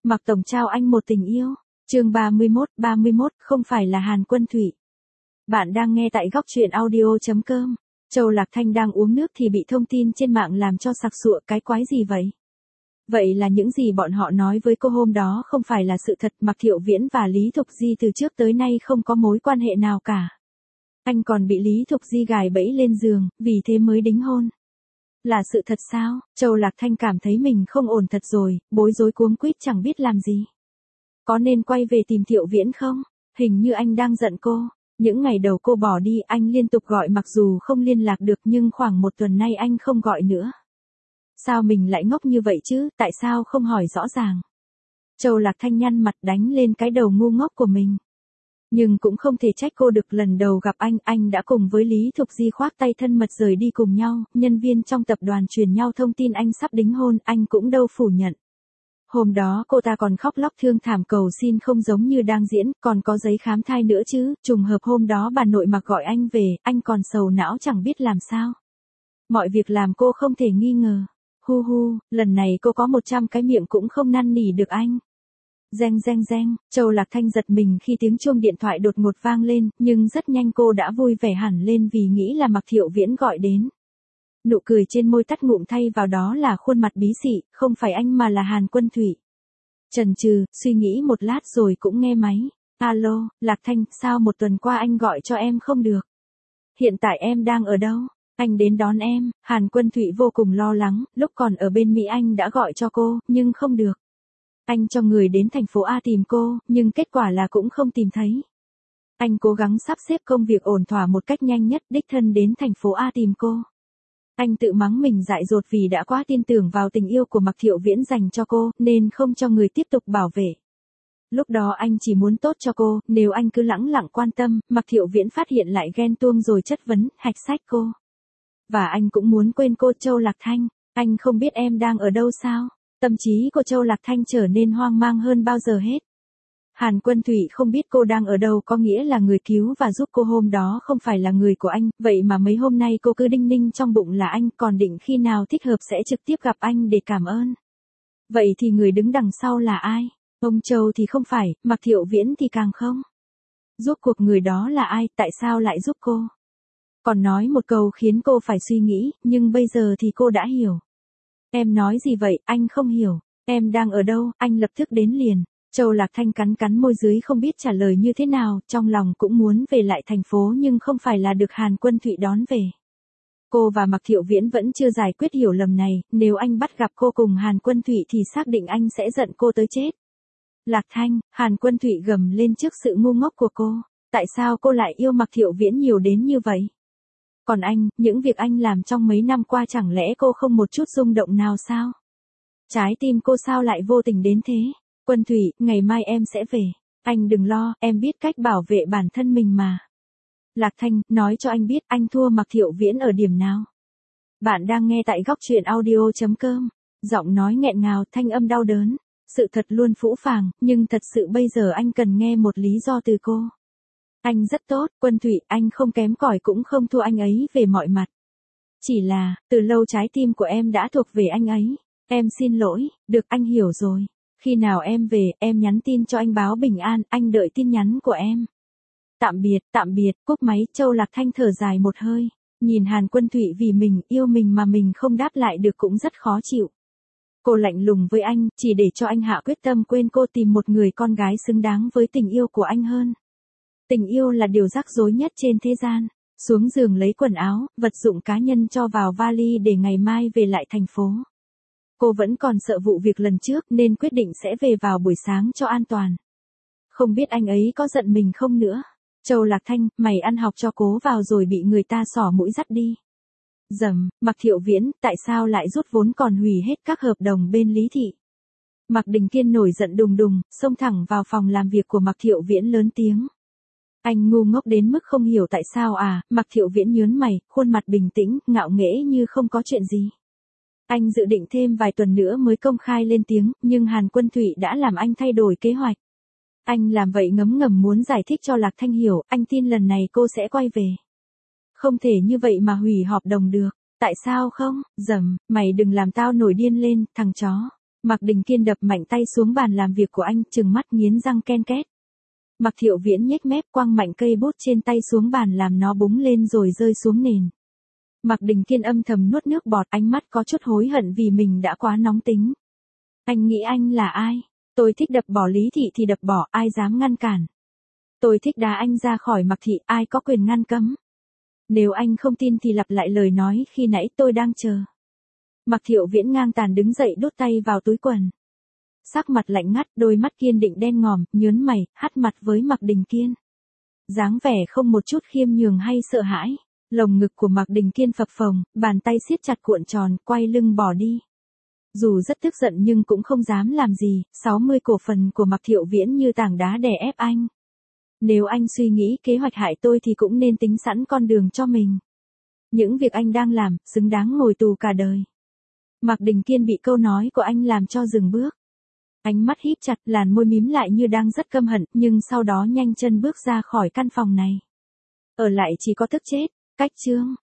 Mạc Tổng trao anh một tình yêu. Chương 31, không phải là Hàn Quân Thụy. Bạn đang nghe tại góc truyện audio.com. Châu Lạc Thanh đang uống nước thì bị thông tin trên mạng làm cho sặc sụa, cái quái gì vậy? Vậy là những gì bọn họ nói với cô hôm đó không phải là sự thật. Mạc Thiệu Viễn và Lý Thục Di từ trước tới nay không có mối quan hệ nào cả. Anh còn bị Lý Thục Di gài bẫy lên giường, vì thế mới đính hôn. Là sự thật sao? Châu Lạc Thanh cảm thấy mình không ổn thật rồi, bối rối cuống quýt chẳng biết làm gì. Có nên quay về tìm Thiệu Viễn không? Hình như anh đang giận cô. Những ngày đầu cô bỏ đi anh liên tục gọi mặc dù không liên lạc được nhưng khoảng một tuần nay anh không gọi nữa. Sao mình lại ngốc như vậy chứ, tại sao không hỏi rõ ràng? Châu Lạc Thanh nhăn mặt đánh lên cái đầu ngu ngốc của mình. Nhưng cũng không thể trách cô được, lần đầu gặp anh đã cùng với Lý Thục Di khoác tay thân mật rời đi cùng nhau, nhân viên trong tập đoàn truyền nhau thông tin anh sắp đính hôn, anh cũng đâu phủ nhận. Hôm đó cô ta còn khóc lóc thương thảm cầu xin không giống như đang diễn, còn có giấy khám thai nữa chứ, trùng hợp hôm đó bà nội Mạc gọi anh về, anh còn sầu não chẳng biết làm sao. Mọi việc làm cô không thể nghi ngờ. Lần này cô có 100 cái miệng cũng không năn nỉ được anh. Reng. Châu Lạc Thanh giật mình khi tiếng chuông điện thoại đột ngột vang lên, nhưng rất nhanh cô đã vui vẻ hẳn lên vì nghĩ là Mạc Thiệu Viễn gọi đến. Nụ cười trên môi tắt ngụm thay vào đó là khuôn mặt bí xị, không phải anh mà là Hàn Quân Thụy. Chần chừ, suy nghĩ một lát rồi cũng nghe máy. Alo, Lạc Thanh, sao một tuần qua anh gọi cho em không được? Hiện tại em đang ở đâu? Anh đến đón em. Hàn Quân Thụy vô cùng lo lắng, lúc còn ở bên Mỹ anh đã gọi cho cô, nhưng không được. Anh cho người đến thành phố A tìm cô, nhưng kết quả là cũng không tìm thấy. Anh cố gắng sắp xếp công việc ổn thỏa một cách nhanh nhất, đích thân đến thành phố A tìm cô. Anh tự mắng mình dại dột vì đã quá tin tưởng vào tình yêu của Mạc Thiệu Viễn dành cho cô, nên không cho người tiếp tục bảo vệ. Lúc đó anh chỉ muốn tốt cho cô, nếu anh cứ lẳng lặng quan tâm, Mạc Thiệu Viễn phát hiện lại ghen tuông rồi chất vấn, hạch sách cô. Và anh cũng muốn quên cô. Châu Lạc Thanh, anh không biết em đang ở đâu sao? Tâm trí của Châu Lạc Thanh trở nên hoang mang hơn bao giờ hết. Hàn Quân Thụy không biết cô đang ở đâu có nghĩa là người cứu và giúp cô hôm đó không phải là người của anh, vậy mà mấy hôm nay cô cứ đinh ninh trong bụng là anh, còn định khi nào thích hợp sẽ trực tiếp gặp anh để cảm ơn. Vậy thì người đứng đằng sau là ai? Ông Châu thì không phải, Mạc Thiệu Viễn thì càng không. Giúp cuộc người đó là ai, tại sao lại giúp cô? Còn nói một câu khiến cô phải suy nghĩ, nhưng bây giờ thì cô đã hiểu. Em nói gì vậy, anh không hiểu. Em đang ở đâu, anh lập tức đến liền. Châu Lạc Thanh cắn môi dưới không biết trả lời như thế nào, trong lòng cũng muốn về lại thành phố nhưng không phải là được Hàn Quân Thụy đón về. Cô và Mạc Thiệu Viễn vẫn chưa giải quyết hiểu lầm này, nếu anh bắt gặp cô cùng Hàn Quân Thụy thì xác định anh sẽ giận cô tới chết. Lạc Thanh, Hàn Quân Thụy gầm lên trước sự ngu ngốc của cô. Tại sao cô lại yêu Mạc Thiệu Viễn nhiều đến như vậy? Còn anh, những việc anh làm trong mấy năm qua chẳng lẽ cô không một chút rung động nào sao? Trái tim cô sao lại vô tình đến thế? Quân Thụy, ngày mai em sẽ về. Anh đừng lo, em biết cách bảo vệ bản thân mình mà. Lạc Thanh, nói cho anh biết anh thua Mạc Thiệu Viễn ở điểm nào. Bạn đang nghe tại góc truyện audio.com. Giọng nói nghẹn ngào, thanh âm đau đớn. Sự thật luôn phũ phàng, nhưng thật sự bây giờ anh cần nghe một lý do từ cô. Anh rất tốt, Quân Thụy, anh không kém cỏi cũng không thua anh ấy về mọi mặt. Chỉ là, từ lâu trái tim của em đã thuộc về anh ấy. Em xin lỗi, được anh hiểu rồi. Khi nào em về, em nhắn tin cho anh báo bình an, anh đợi tin nhắn của em. Tạm biệt, cúp máy. Châu Lạc Thanh thở dài một hơi. Nhìn Hàn Quân Thụy vì mình yêu mình mà mình không đáp lại được cũng rất khó chịu. Cô lạnh lùng với anh, chỉ để cho anh hạ quyết tâm quên cô, tìm một người con gái xứng đáng với tình yêu của anh hơn. Tình yêu là điều rắc rối nhất trên thế gian. Xuống giường lấy quần áo, vật dụng cá nhân cho vào vali để ngày mai về lại thành phố. Cô vẫn còn sợ vụ việc lần trước nên quyết định sẽ về vào buổi sáng cho an toàn. Không biết anh ấy có giận mình không nữa. Châu Lạc Thanh, mày ăn học cho cố vào rồi bị người ta xỏ mũi dắt đi. Mạc Thiệu Viễn, tại sao lại rút vốn còn hủy hết các hợp đồng bên Lý Thị? Mạc Đình Kiên nổi giận đùng đùng, xông thẳng vào phòng làm việc của Mạc Thiệu Viễn lớn tiếng. Anh ngu ngốc đến mức không hiểu tại sao à? Mạc Thiệu Viễn nhớn mày, khuôn mặt bình tĩnh, ngạo nghễ như không có chuyện gì. Anh dự định thêm vài tuần nữa mới công khai lên tiếng, nhưng Hàn Quân Thụy đã làm anh thay đổi kế hoạch. Anh làm vậy ngấm ngầm muốn giải thích cho Lạc Thanh hiểu, anh tin lần này cô sẽ quay về. Không thể như vậy mà hủy hợp đồng được. Tại sao không? Mày đừng làm tao nổi điên lên, thằng chó. Mạc Đình Kiên đập mạnh tay xuống bàn làm việc của anh, trừng mắt nghiến răng ken két. Mạc Thiệu Viễn nhếch mép quăng mạnh cây bút trên tay xuống bàn làm nó búng lên rồi rơi xuống nền. Mạc Đình Kiên âm thầm nuốt nước bọt, ánh mắt có chút hối hận vì mình đã quá nóng tính. Anh nghĩ anh là ai? Tôi thích đập bỏ Lý Thị thì đập bỏ, ai dám ngăn cản. Tôi thích đá anh ra khỏi Mạc Thị, ai có quyền ngăn cấm. Nếu anh không tin thì lặp lại lời nói khi nãy, tôi đang chờ. Mạc Thiệu Viễn ngang tàn đứng dậy đút tay vào túi quần. Sắc mặt lạnh ngắt, đôi mắt kiên định đen ngòm, nhớn mày, hắt mặt với Mạc Đình Kiên. Dáng vẻ không một chút khiêm nhường hay sợ hãi. Lồng ngực của Mạc Đình Kiên phập phồng, bàn tay siết chặt cuộn tròn, quay lưng bỏ đi. Dù rất tức giận nhưng cũng không dám làm gì, 60 cổ phần của Mạc Thiệu Viễn như tảng đá đè ép anh. Nếu anh suy nghĩ kế hoạch hại tôi thì cũng nên tính sẵn con đường cho mình. Những việc anh đang làm, xứng đáng ngồi tù cả đời. Mạc Đình Kiên bị câu nói của anh làm cho dừng bước. Ánh mắt híp chặt, làn môi mím lại như đang rất căm hận, nhưng sau đó nhanh chân bước ra khỏi căn phòng này. Ở lại chỉ có tức chết. Cách chương